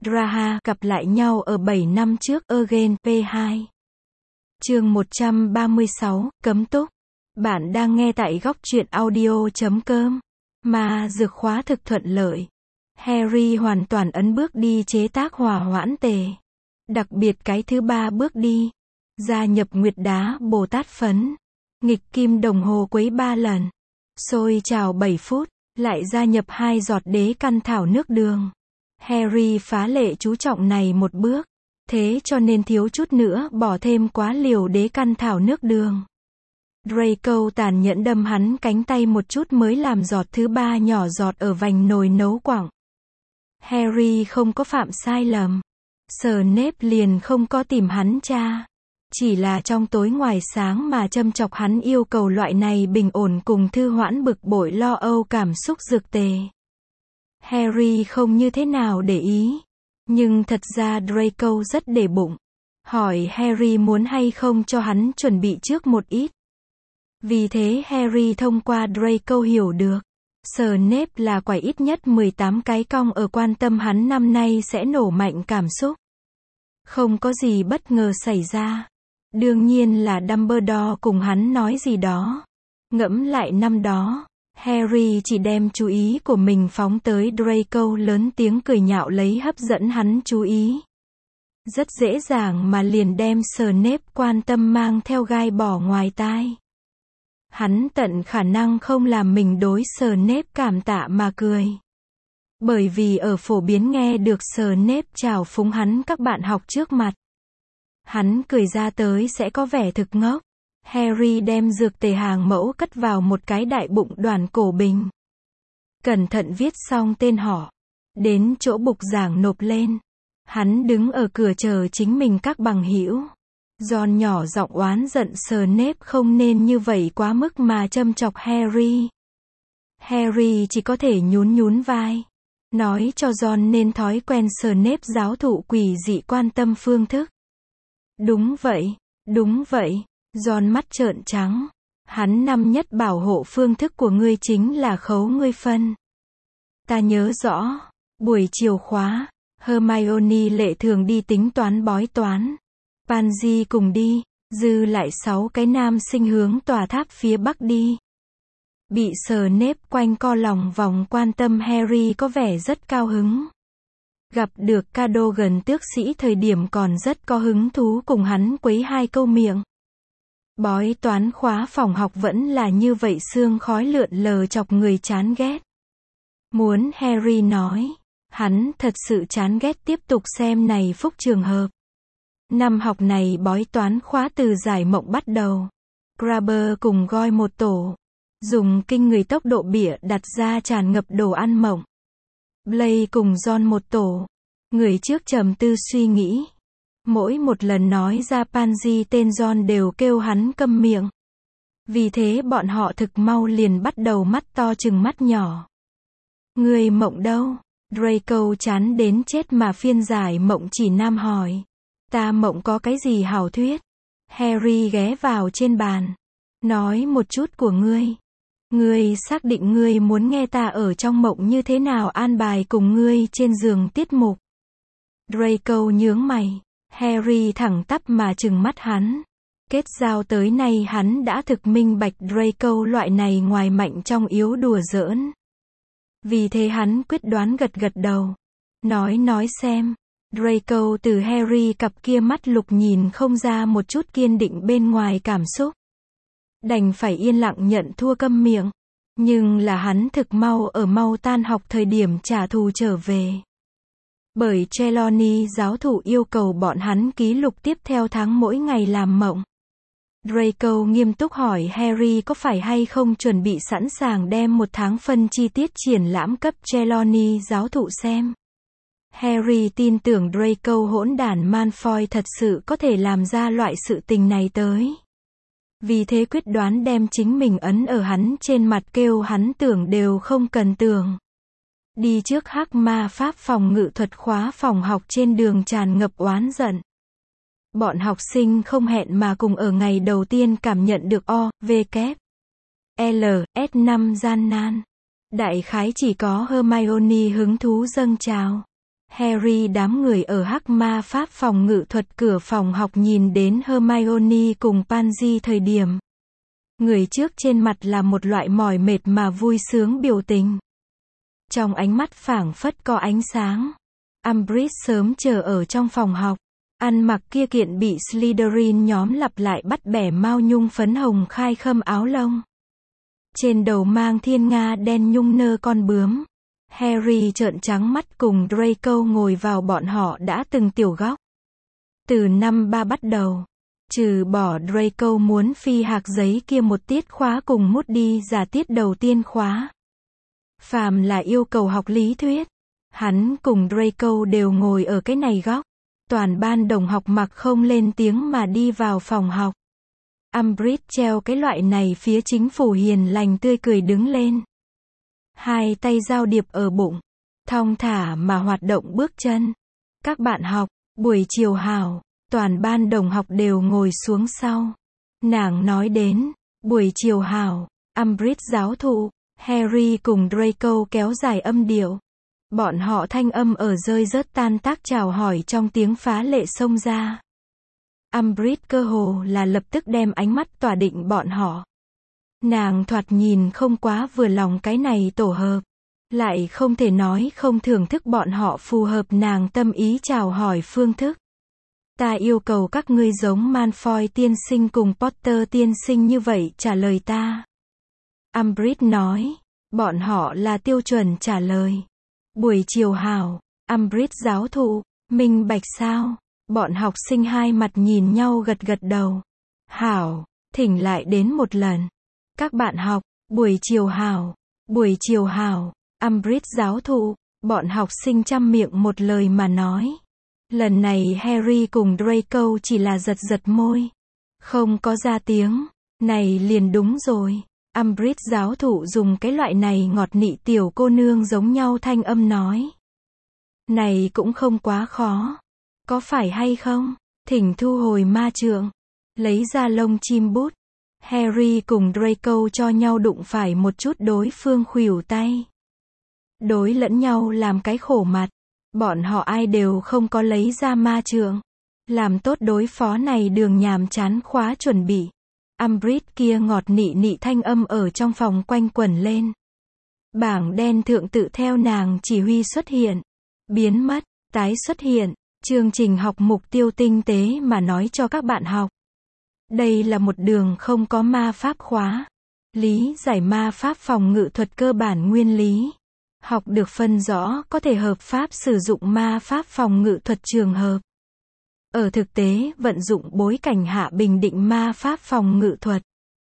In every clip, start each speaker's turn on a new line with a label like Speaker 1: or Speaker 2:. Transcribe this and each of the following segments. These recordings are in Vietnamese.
Speaker 1: Draha gặp lại nhau ở 7 năm trước Again P2. Chương 136, Cấm túc. Bạn đang nghe tại góc truyện audio.com. Mà dược khóa thực thuận lợi. Harry hoàn toàn ấn bước đi chế tác hỏa hoãn tề. Đặc biệt cái thứ 3 bước đi. Gia nhập nguyệt đá Bồ Tát phấn. Nghịch kim đồng hồ quấy 3 lần. Sôi trào 7 phút. Lại gia nhập 2 giọt đế căn thảo nước đường. Harry phá lệ chú trọng này một bước. Thế cho nên thiếu chút nữa bỏ thêm quá liều đế căn thảo nước đường. Draco tàn nhẫn đâm hắn cánh tay một chút mới làm giọt thứ 3 nhỏ giọt ở vành nồi nấu quặng. Harry không có phạm sai lầm. Snape liền không có tìm hắn tra. Chỉ là trong tối ngoài sáng mà châm chọc hắn yêu cầu loại này bình ổn cùng thư hoãn bực bội lo âu cảm xúc dược tề. Harry không như thế nào để ý. Nhưng thật ra Draco rất để bụng. Hỏi Harry muốn hay không cho hắn chuẩn bị trước một ít. Vì thế Harry thông qua Draco hiểu được. Snape là quải ít nhất 18 cái cong ở quan tâm hắn năm nay sẽ nổ mạnh cảm xúc. Không có gì bất ngờ xảy ra. Đương nhiên là Dumbledore cùng hắn nói gì đó. Ngẫm lại năm đó, Harry chỉ đem chú ý của mình phóng tới Draco lớn tiếng cười nhạo lấy hấp dẫn hắn chú ý. Rất dễ dàng mà liền đem Snape quan tâm mang theo gai bỏ ngoài tai. Hắn tận khả năng không làm mình đối Snape cảm tạ mà cười. Bởi vì ở phổ biến nghe được Snape chào phúng hắn các bạn học trước mặt. Hắn cười ra tới sẽ có vẻ thực ngốc. Harry đem dược tề hàng mẫu cất vào một cái đại bụng đoàn cổ bình. Cẩn thận viết xong tên họ. Đến chỗ bục giảng nộp lên. Hắn đứng ở cửa chờ chính mình các bằng hữu. Ron nhỏ giọng oán giận Snape không nên như vậy quá mức mà châm chọc Harry. Harry chỉ có thể nhún nhún vai. Nói cho Ron nên thói quen Snape giáo thụ quỷ dị quan tâm phương thức. Đúng vậy, đúng vậy. Ron mắt trợn trắng. Hắn năm nhất bảo hộ phương thức của ngươi chính là khấu ngươi phân. Ta nhớ rõ. Buổi chiều khóa, Hermione lệ thường đi tính toán bói toán. Pansy cùng đi, dư lại 6 cái nam sinh hướng tòa tháp phía bắc đi. Bị Snape quanh co lòng vòng quan tâm Harry có vẻ rất cao hứng. Gặp được Cadogan tước sĩ thời điểm còn rất có hứng thú cùng hắn quấy 2 câu miệng. Bói toán khóa phòng học vẫn là như vậy sương khói lượn lờ chọc người chán ghét. Muốn Harry nói, hắn thật sự chán ghét tiếp tục xem này phúc trường hợp. Năm học này bói toán khóa từ giải mộng bắt đầu. Grabber cùng Goyle một tổ. Dùng kinh người tốc độ bịa đặt ra tràn ngập đồ ăn mộng. Blaise cùng Ron một tổ. Người trước trầm tư suy nghĩ. Mỗi một lần nói ra Pansy tên Ron đều kêu hắn câm miệng. Vì thế bọn họ thực mau liền bắt đầu mắt to chừng mắt nhỏ. Người mộng đâu? Draco chán đến chết mà phiên giải mộng chỉ nam hỏi. Ta mộng có cái gì hảo thuyết? Harry ghé vào trên bàn. Nói một chút của ngươi. Ngươi xác định ngươi muốn nghe ta ở trong mộng như thế nào an bài cùng ngươi trên giường tiết mục. Draco nhướng mày. Harry thẳng tắp mà trừng mắt hắn. Kết giao tới nay hắn đã thực minh bạch Draco loại này ngoài mạnh trong yếu đùa giỡn. Vì thế hắn quyết đoán gật gật đầu. Nói xem. Draco từ Harry cặp kia mắt lục nhìn không ra một chút kiên định bên ngoài cảm xúc. Đành phải yên lặng nhận thua câm miệng. Nhưng là hắn thực mau tan học thời điểm trả thù trở về. Bởi Trelawney giáo thụ yêu cầu bọn hắn ký lục tiếp theo tháng mỗi ngày làm mộng. Draco nghiêm túc hỏi Harry có phải hay không chuẩn bị sẵn sàng đem một tháng phân chi tiết triển lãm cấp Trelawney giáo thụ xem. Harry tin tưởng Draco hỗn đản Malfoy thật sự có thể làm ra loại sự tình này tới. Vì thế quyết đoán đem chính mình ấn ở hắn trên mặt kêu hắn tưởng đều không cần tưởng. Đi trước hắc ma pháp phòng ngự thuật khóa phòng học trên đường tràn ngập oán giận. Bọn học sinh không hẹn mà cùng ở ngày đầu tiên cảm nhận được O, V, kép, L, S5 gian nan. Đại khái chỉ có Hermione hứng thú dâng trào. Harry đám người ở hắc ma pháp phòng ngự thuật cửa phòng học nhìn đến Hermione cùng Pansy thời điểm. Người trước trên mặt là một loại mỏi mệt mà vui sướng biểu tình. Trong ánh mắt phảng phất có ánh sáng. Umbridge sớm chờ ở trong phòng học. Ăn mặc kia kiện bị Slytherin nhóm lặp lại bắt bẻ mao nhung phấn hồng khai khâm áo lông. Trên đầu mang thiên nga đen nhung nơ con bướm. Harry trợn trắng mắt cùng Draco ngồi vào bọn họ đã từng tiểu góc. Từ năm 3 bắt đầu, trừ bỏ Draco muốn phi hạc giấy kia một tiết khóa cùng Moody giả tiết đầu tiên khóa. Phàm là yêu cầu học lý thuyết, hắn cùng Draco đều ngồi ở cái này góc. Toàn ban đồng học mặc không lên tiếng mà đi vào phòng học. Umbridge treo cái loại này phía chính phủ hiền lành tươi cười đứng lên. Hai tay giao điệp ở bụng. Thong thả mà hoạt động bước chân. Các bạn học, buổi chiều hảo. Toàn ban đồng học đều ngồi xuống sau. Nàng nói đến, buổi chiều hảo. Umbridge giáo thụ, Harry cùng Draco kéo dài âm điệu. Bọn họ thanh âm ở rơi rớt tan tác chào hỏi trong tiếng phá lệ xông ra. Umbridge cơ hồ là lập tức đem ánh mắt tỏa định bọn họ. Nàng thoạt nhìn không quá vừa lòng cái này tổ hợp. Lại không thể nói không thưởng thức bọn họ phù hợp nàng tâm ý chào hỏi phương thức. Ta yêu cầu các ngươi giống Malfoy tiên sinh cùng Potter tiên sinh như vậy trả lời ta. Umbridge nói. Bọn họ là tiêu chuẩn trả lời. Buổi chiều hảo, Umbridge giáo thụ, minh bạch sao? Bọn học sinh hai mặt nhìn nhau gật gật đầu. Hảo, thỉnh lại đến một lần. Các bạn học, buổi chiều hảo, buổi chiều hảo, Umbridge giáo thụ, bọn học sinh chăm miệng một lời mà nói. Lần này Harry cùng Draco chỉ là giật giật môi. Không có ra tiếng, này liền đúng rồi. Umbridge giáo thụ dùng cái loại này ngọt nị tiểu cô nương giống nhau thanh âm nói. Này cũng không quá khó. Có phải hay không? Thỉnh thu hồi ma trượng. Lấy ra lông chim bút. Harry cùng Draco cho nhau đụng phải một chút đối phương khuỷu tay. Đối lẫn nhau làm cái khổ mặt. Bọn họ ai đều không có lấy ra ma trượng. Làm tốt đối phó này đường nhàm chán khóa chuẩn bị. Umbridge kia ngọt nị nị thanh âm ở trong phòng quanh quẩn lên. Bảng đen thượng tự theo nàng chỉ huy xuất hiện, biến mất, tái xuất hiện, chương trình học mục tiêu tinh tế mà nói cho các bạn học. Đây là một đường không có ma pháp khóa. Lý giải ma pháp phòng ngự thuật cơ bản nguyên lý. Học được phân rõ có thể hợp pháp sử dụng ma pháp phòng ngự thuật trường hợp. Ở thực tế, vận dụng bối cảnh hạ bình định ma pháp phòng ngự thuật.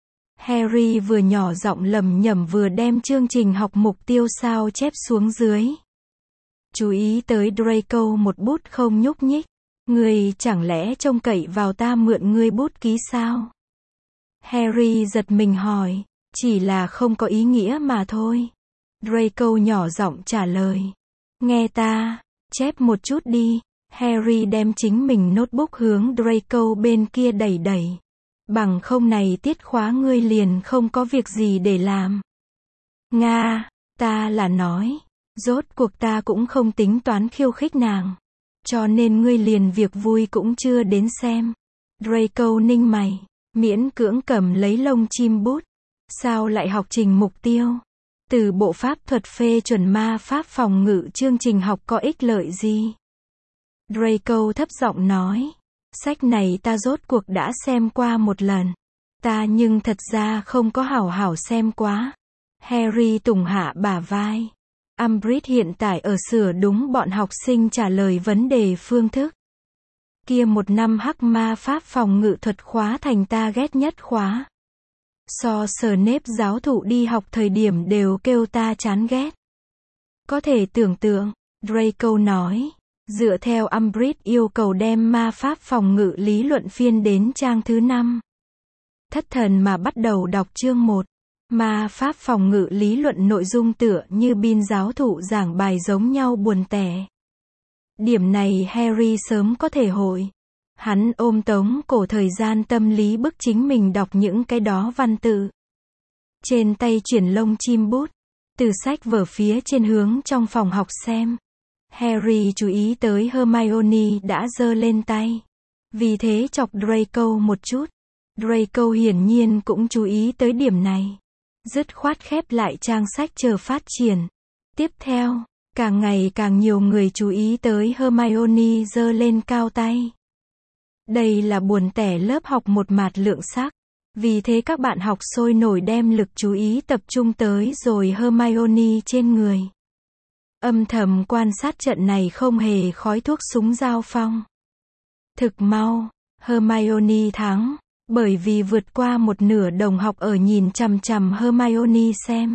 Speaker 1: Harry vừa nhỏ giọng lẩm nhẩm vừa đem chương trình học mục tiêu sao chép xuống dưới. Chú ý tới Draco một bút không nhúc nhích. Ngươi chẳng lẽ trông cậy vào ta mượn ngươi bút ký sao? Harry giật mình hỏi, chỉ là không có ý nghĩa mà thôi. Draco nhỏ giọng trả lời. Nghe ta, chép một chút đi. Harry đem chính mình notebook hướng Draco bên kia đẩy đẩy. Bằng không này tiết khóa ngươi liền không có việc gì để làm. Nga, ta là nói. Rốt cuộc ta cũng không tính toán khiêu khích nàng. Cho nên ngươi liền việc vui cũng chưa đến xem. Draco ninh mày, miễn cưỡng cầm lấy lông chim bút. Sao lại học trình mục tiêu? Từ bộ pháp thuật phê chuẩn ma pháp phòng ngự chương trình học có ích lợi gì? Draco thấp giọng nói. Sách này ta rốt cuộc đã xem qua một lần. Ta nhưng thật ra không có hảo hảo xem quá. Harry tùng hạ bả vai. Umbridge hiện tại ở sửa đúng bọn học sinh trả lời vấn đề phương thức. Kia một năm hắc ma pháp phòng ngự thuật khóa thành ta ghét nhất khóa. So Snape giáo thụ đi học thời điểm đều kêu ta chán ghét. Có thể tưởng tượng, Draco nói, dựa theo Umbridge yêu cầu đem ma pháp phòng ngự lý luận phiên đến trang thứ 5. Thất thần mà bắt đầu đọc chương 1. Ma pháp phòng ngự lý luận nội dung tựa như Bin giáo thụ giảng bài giống nhau buồn tẻ. Điểm này Harry sớm có thể hội. Hắn ôm tống cổ thời gian tâm lý bức chính mình đọc những cái đó văn tự. Trên tay chuyển lông chim bút. Từ sách vở phía trên hướng trong phòng học xem. Harry chú ý tới Hermione đã giơ lên tay. Vì thế chọc Draco một chút. Draco hiển nhiên cũng chú ý tới điểm này. Dứt khoát khép lại trang sách chờ phát triển. Tiếp theo, càng ngày càng nhiều người chú ý tới Hermione giơ lên cao tay. Đây là buồn tẻ lớp học một mạt lượng sắc. Vì thế các bạn học sôi nổi đem lực chú ý tập trung tới rồi Hermione trên người. Âm thầm quan sát trận này không hề khói thuốc súng giao phong. Thực mau, Hermione thắng, bởi vì vượt qua một nửa đồng học ở nhìn chằm chằm Hermione xem.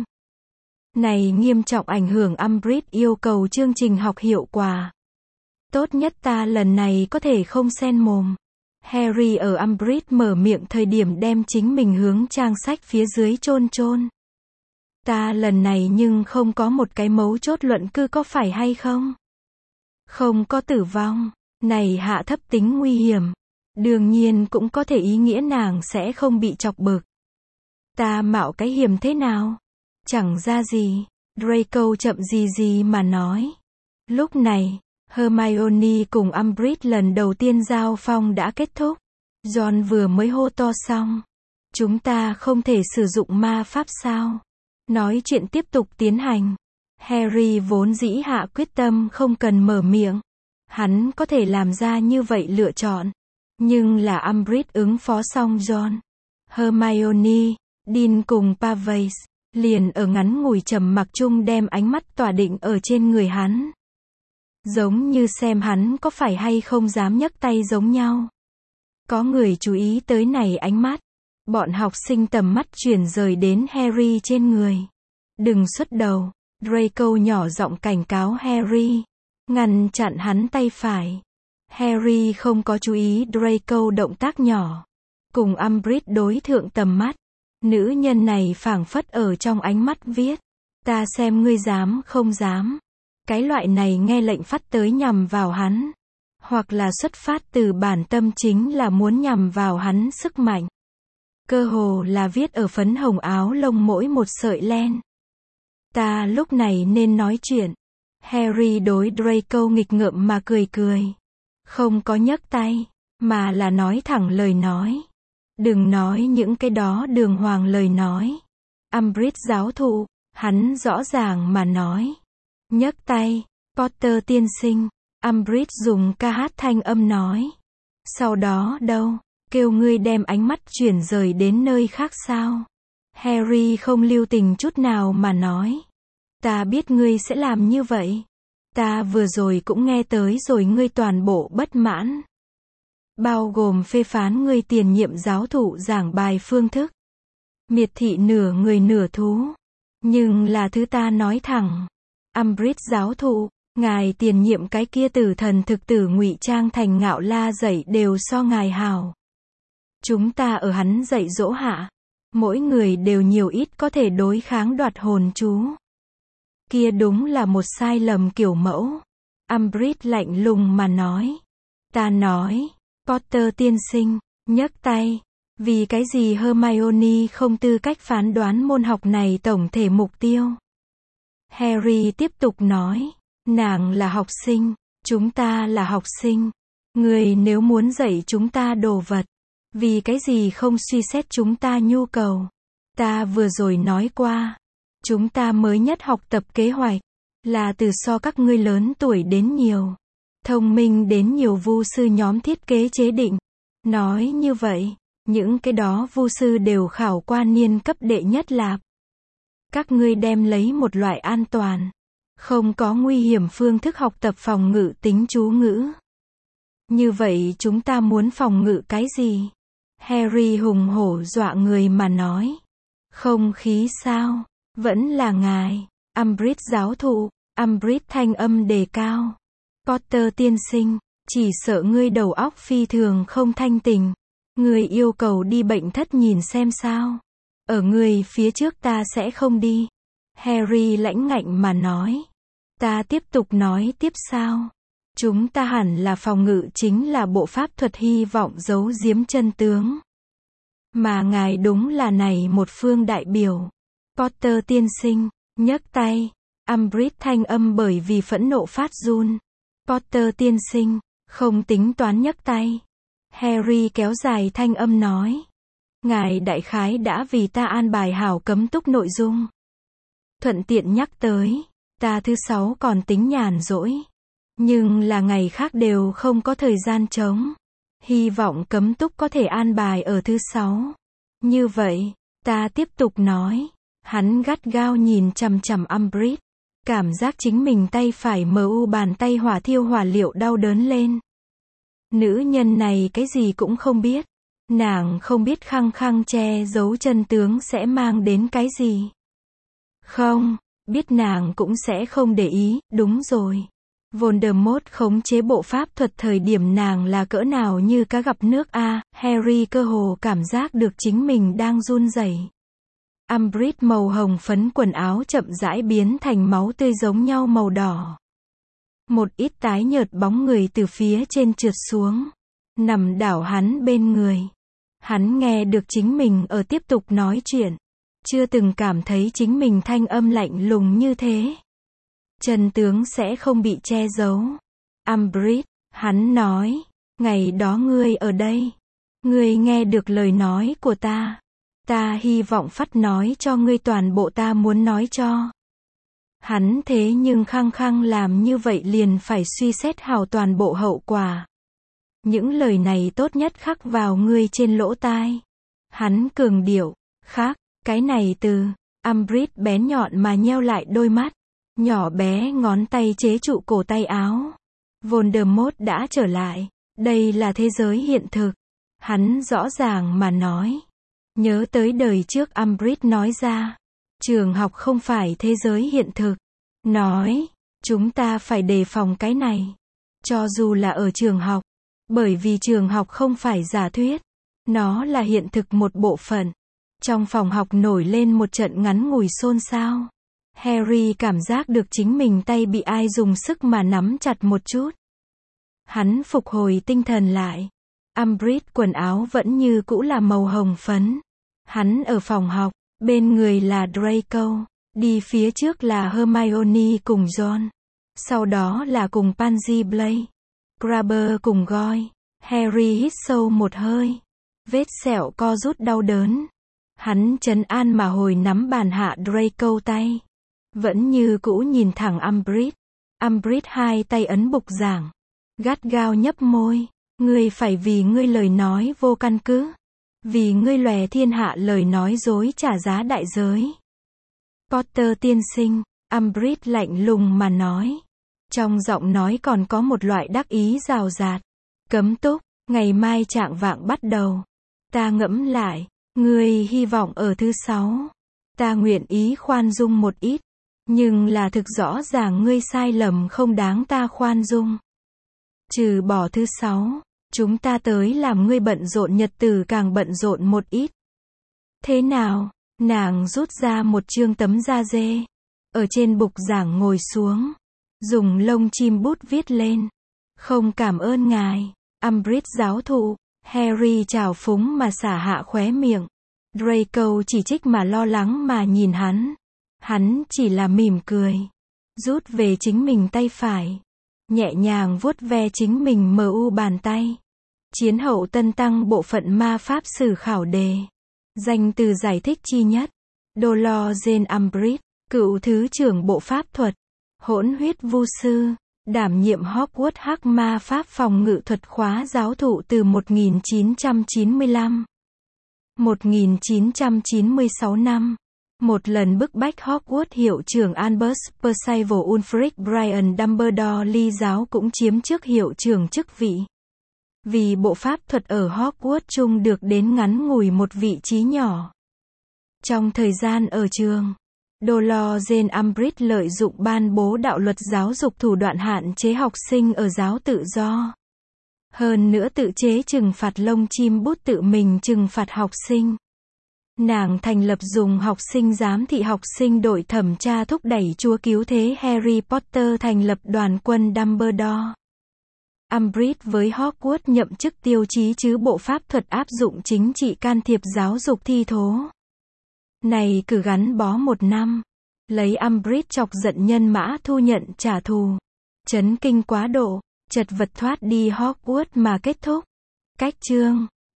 Speaker 1: Này nghiêm trọng ảnh hưởng Umbridge yêu cầu chương trình học hiệu quả. Tốt nhất ta lần này có thể không xen mồm. Harry ở Umbridge mở miệng thời điểm đem chính mình hướng trang sách phía dưới chôn chôn. Ta lần này nhưng không có một cái mấu chốt luận cư có phải hay không? Không có tử vong, này hạ thấp tính nguy hiểm. Đương nhiên cũng có thể ý nghĩa nàng sẽ không bị chọc bực. Ta mạo cái hiểm thế nào? Chẳng ra gì, Draco chậm gì mà nói. Lúc này, Hermione cùng Umbridge lần đầu tiên giao phong đã kết thúc. John vừa mới hô to xong. Chúng ta không thể sử dụng ma pháp sao? Nói chuyện tiếp tục tiến hành. Harry vốn dĩ hạ quyết tâm không cần mở miệng. Hắn có thể làm ra như vậy lựa chọn. Nhưng là Umbridge ứng phó xong John, Hermione, Dean cùng Pavage, liền ở ngắn ngủi trầm mặc chung đem ánh mắt tỏa định ở trên người hắn. Giống như xem hắn có phải hay không dám nhấc tay giống nhau. Có người chú ý tới này ánh mắt. Bọn học sinh tầm mắt chuyển rời đến Harry trên người. Đừng xuất đầu, Draco nhỏ giọng cảnh cáo Harry, ngăn chặn hắn tay phải. Harry không có chú ý Draco động tác nhỏ. Cùng Umbridge đối thượng tầm mắt. Nữ nhân này phảng phất ở trong ánh mắt viết. Ta xem ngươi dám không dám. Cái loại này nghe lệnh phát tới nhằm vào hắn. Hoặc là xuất phát từ bản tâm chính là muốn nhằm vào hắn sức mạnh. Cơ hồ là viết ở phấn hồng áo lông mỗi một sợi len. Ta lúc này nên nói chuyện. Harry đối Draco nghịch ngợm mà cười cười. Không có nhấc tay, mà là nói thẳng lời nói. Đừng nói những cái đó đường hoàng lời nói. Umbridge giáo thụ, hắn rõ ràng mà nói. Nhấc tay, Potter tiên sinh. Umbridge dùng ca hát thanh âm nói. Sau đó đâu, kêu ngươi đem ánh mắt chuyển rời đến nơi khác sao? Harry không lưu tình chút nào mà nói. Ta biết ngươi sẽ làm như vậy. Ta vừa rồi cũng nghe tới rồi ngươi toàn bộ bất mãn. Bao gồm phê phán ngươi tiền nhiệm giáo thụ giảng bài phương thức. Miệt thị nửa người nửa thú. Nhưng là thứ ta nói thẳng. Umbridge giáo thụ, ngài tiền nhiệm cái kia tử thần thực tử ngụy trang thành ngạo la dạy đều so ngài hào. Chúng ta ở hắn dạy dỗ hạ. Mỗi người đều nhiều ít có thể đối kháng đoạt hồn chú. Kia đúng là một sai lầm kiểu mẫu. Umbridge lạnh lùng mà nói. Ta nói, Potter tiên sinh, nhấc tay. Vì cái gì Hermione không tư cách phán đoán môn học này tổng thể mục tiêu? Harry tiếp tục nói. Nàng là học sinh, chúng ta là học sinh. Người nếu muốn dạy chúng ta đồ vật. Vì cái gì không suy xét chúng ta nhu cầu? Ta vừa rồi nói qua. Chúng ta mới nhất học tập kế hoạch. Là từ so các ngươi lớn tuổi đến nhiều. Thông minh đến nhiều vu sư nhóm thiết kế chế định. Nói như vậy, những cái đó vu sư đều khảo qua niên cấp đệ nhất lạp. Các ngươi đem lấy một loại an toàn. Không có nguy hiểm phương thức học tập phòng ngự tính chú ngữ. Như vậy chúng ta muốn phòng ngự cái gì? Harry hùng hổ dọa người mà nói. Không khí sao? Vẫn là ngài. Umbridge giáo thụ. Umbridge thanh âm đề cao. Potter tiên sinh, chỉ sợ ngươi đầu óc phi thường không thanh tỉnh. Ngươi yêu cầu đi bệnh thất nhìn xem sao. Ở ngươi phía trước ta sẽ không đi. Harry lãnh ngạnh mà nói. Ta tiếp tục nói tiếp sao? Chúng ta hẳn là phòng ngự chính là bộ pháp thuật hy vọng giấu giếm chân tướng. Mà ngài đúng là này một phương đại biểu. Potter tiên sinh, nhấc tay. Umbridge thanh âm bởi vì phẫn nộ phát run. Potter tiên sinh, không tính toán nhấc tay. Harry kéo dài thanh âm nói. Ngài đại khái đã vì ta an bài hảo cấm túc nội dung. Thuận tiện nhắc tới, ta thứ 6 còn tính nhàn rỗi. Nhưng là ngày khác đều không có thời gian trống. Hy vọng cấm túc có thể an bài ở thứ 6. Như vậy, ta tiếp tục nói. Hắn gắt gao nhìn chằm chằm Umbridge. Cảm giác chính mình tay phải bàn tay hỏa thiêu hỏa liệu đau đớn lên. Nữ nhân này cái gì cũng không biết. Nàng không biết khăng khăng che giấu chân tướng sẽ mang đến cái gì. Không, biết nàng cũng sẽ không để ý, đúng rồi. Voldemort khống chế bộ pháp thuật thời điểm nàng là cỡ nào như cá gặp nước a. Harry cơ hồ cảm giác được chính mình đang run rẩy. Umbridge màu hồng phấn quần áo chậm rãi biến thành máu tươi giống nhau màu đỏ. Một ít tái nhợt bóng người từ phía trên trượt xuống, nằm đảo hắn bên người. Hắn nghe được chính mình ở tiếp tục nói chuyện, chưa từng cảm thấy chính mình thanh âm lạnh lùng như thế. Chân tướng sẽ không bị che giấu. Umbridge, hắn nói, ngày đó ngươi ở đây, ngươi nghe được lời nói của ta. Ta hy vọng phát nói cho ngươi toàn bộ ta muốn nói cho. Hắn thế nhưng khăng khăng làm như vậy liền phải suy xét hào toàn bộ hậu quả. Những lời này tốt nhất khắc vào ngươi trên lỗ tai. Hắn cường điệu, khắc, cái này từ, Umbridge bén nhọn mà nheo lại đôi mắt. Nhỏ bé ngón tay chế trụ cổ tay áo. Voldemort đã trở lại. Đây là thế giới hiện thực. Hắn rõ ràng mà nói. Nhớ tới đời trước Umbridge nói ra. Trường học không phải thế giới hiện thực. Nói, chúng ta phải đề phòng cái này. Cho dù là ở trường học. Bởi vì trường học không phải giả thuyết. Nó là hiện thực một bộ phận. Trong phòng học nổi lên một trận ngắn ngủi xôn xao. Harry cảm giác được chính mình tay bị ai dùng sức mà nắm chặt một chút. Hắn phục hồi tinh thần lại. Umbridge quần áo vẫn như cũ là màu hồng phấn. Hắn ở phòng học, bên người là Draco, đi phía trước là Hermione cùng John. Sau đó là cùng Pansy Blake, Crabber cùng Goyle. Harry hít sâu một hơi. Vết sẹo co rút đau đớn. Hắn trấn an mà hồi nắm bàn hạ Draco tay. Vẫn như cũ nhìn thẳng Umbridge. Umbridge hai tay ấn bục giảng. Gắt gao nhấp môi. Ngươi phải vì ngươi lời nói vô căn cứ. Vì ngươi lòe thiên hạ lời nói dối trả giá đại giới. Potter tiên sinh, Umbridge lạnh lùng mà nói. Trong giọng nói còn có một loại đắc ý rào rạt. Cấm túc, ngày mai trạng vạng bắt đầu. Ta ngẫm lại, ngươi hy vọng ở thứ 6. Ta nguyện ý khoan dung một ít. Nhưng là thực rõ ràng ngươi sai lầm không đáng ta khoan dung. Trừ bỏ thứ 6, chúng ta tới làm ngươi bận rộn nhật tử càng bận rộn một ít. Thế nào? Nàng rút ra một chương tấm da dê. Ở trên bục giảng ngồi xuống. Dùng lông chim bút viết lên. Không cảm ơn ngài. Umbridge giáo thụ. Harry trào phúng mà xả hạ khóe miệng. Draco chỉ trích mà lo lắng mà nhìn hắn. Hắn chỉ là mỉm cười. Rút về chính mình tay phải. Nhẹ nhàng vuốt ve chính mình bàn tay. Chiến hậu tân tăng bộ phận ma pháp sử khảo đề. Danh từ giải thích chi nhất. Dolores Umbridge, cựu thứ trưởng bộ pháp thuật. Hỗn huyết vu sư. Đảm nhiệm Hogwarts hắc ma pháp phòng ngự thuật khóa giáo thụ từ 1995. 1996 năm. Một lần bức bách Hogwarts hiệu trưởng Albus Percival Wulfric Brian Dumbledore ly giáo cũng chiếm chức hiệu trưởng chức vị. Vì bộ pháp thuật ở Hogwarts chung được đến ngắn ngủi một vị trí nhỏ. Trong thời gian ở trường, Dolores Umbridge lợi dụng ban bố đạo luật giáo dục thủ đoạn hạn chế học sinh ở giáo tự do. Hơn nữa tự chế trừng phạt lông chim bút tự mình trừng phạt học sinh. Nàng thành lập dùng học sinh giám thị học sinh đội thẩm tra thúc đẩy chúa cứu thế Harry Potter thành lập đoàn quân Dumbledore. Umbridge với Hogwarts nhậm chức tiêu chí chứ bộ pháp thuật áp dụng chính trị can thiệp giáo dục thi thố. Này cử gắn bó 1 năm. Lấy Umbridge chọc giận nhân mã thu nhận trả thù. Chấn kinh quá độ. Chật vật thoát đi Hogwarts mà kết thúc. Cách chương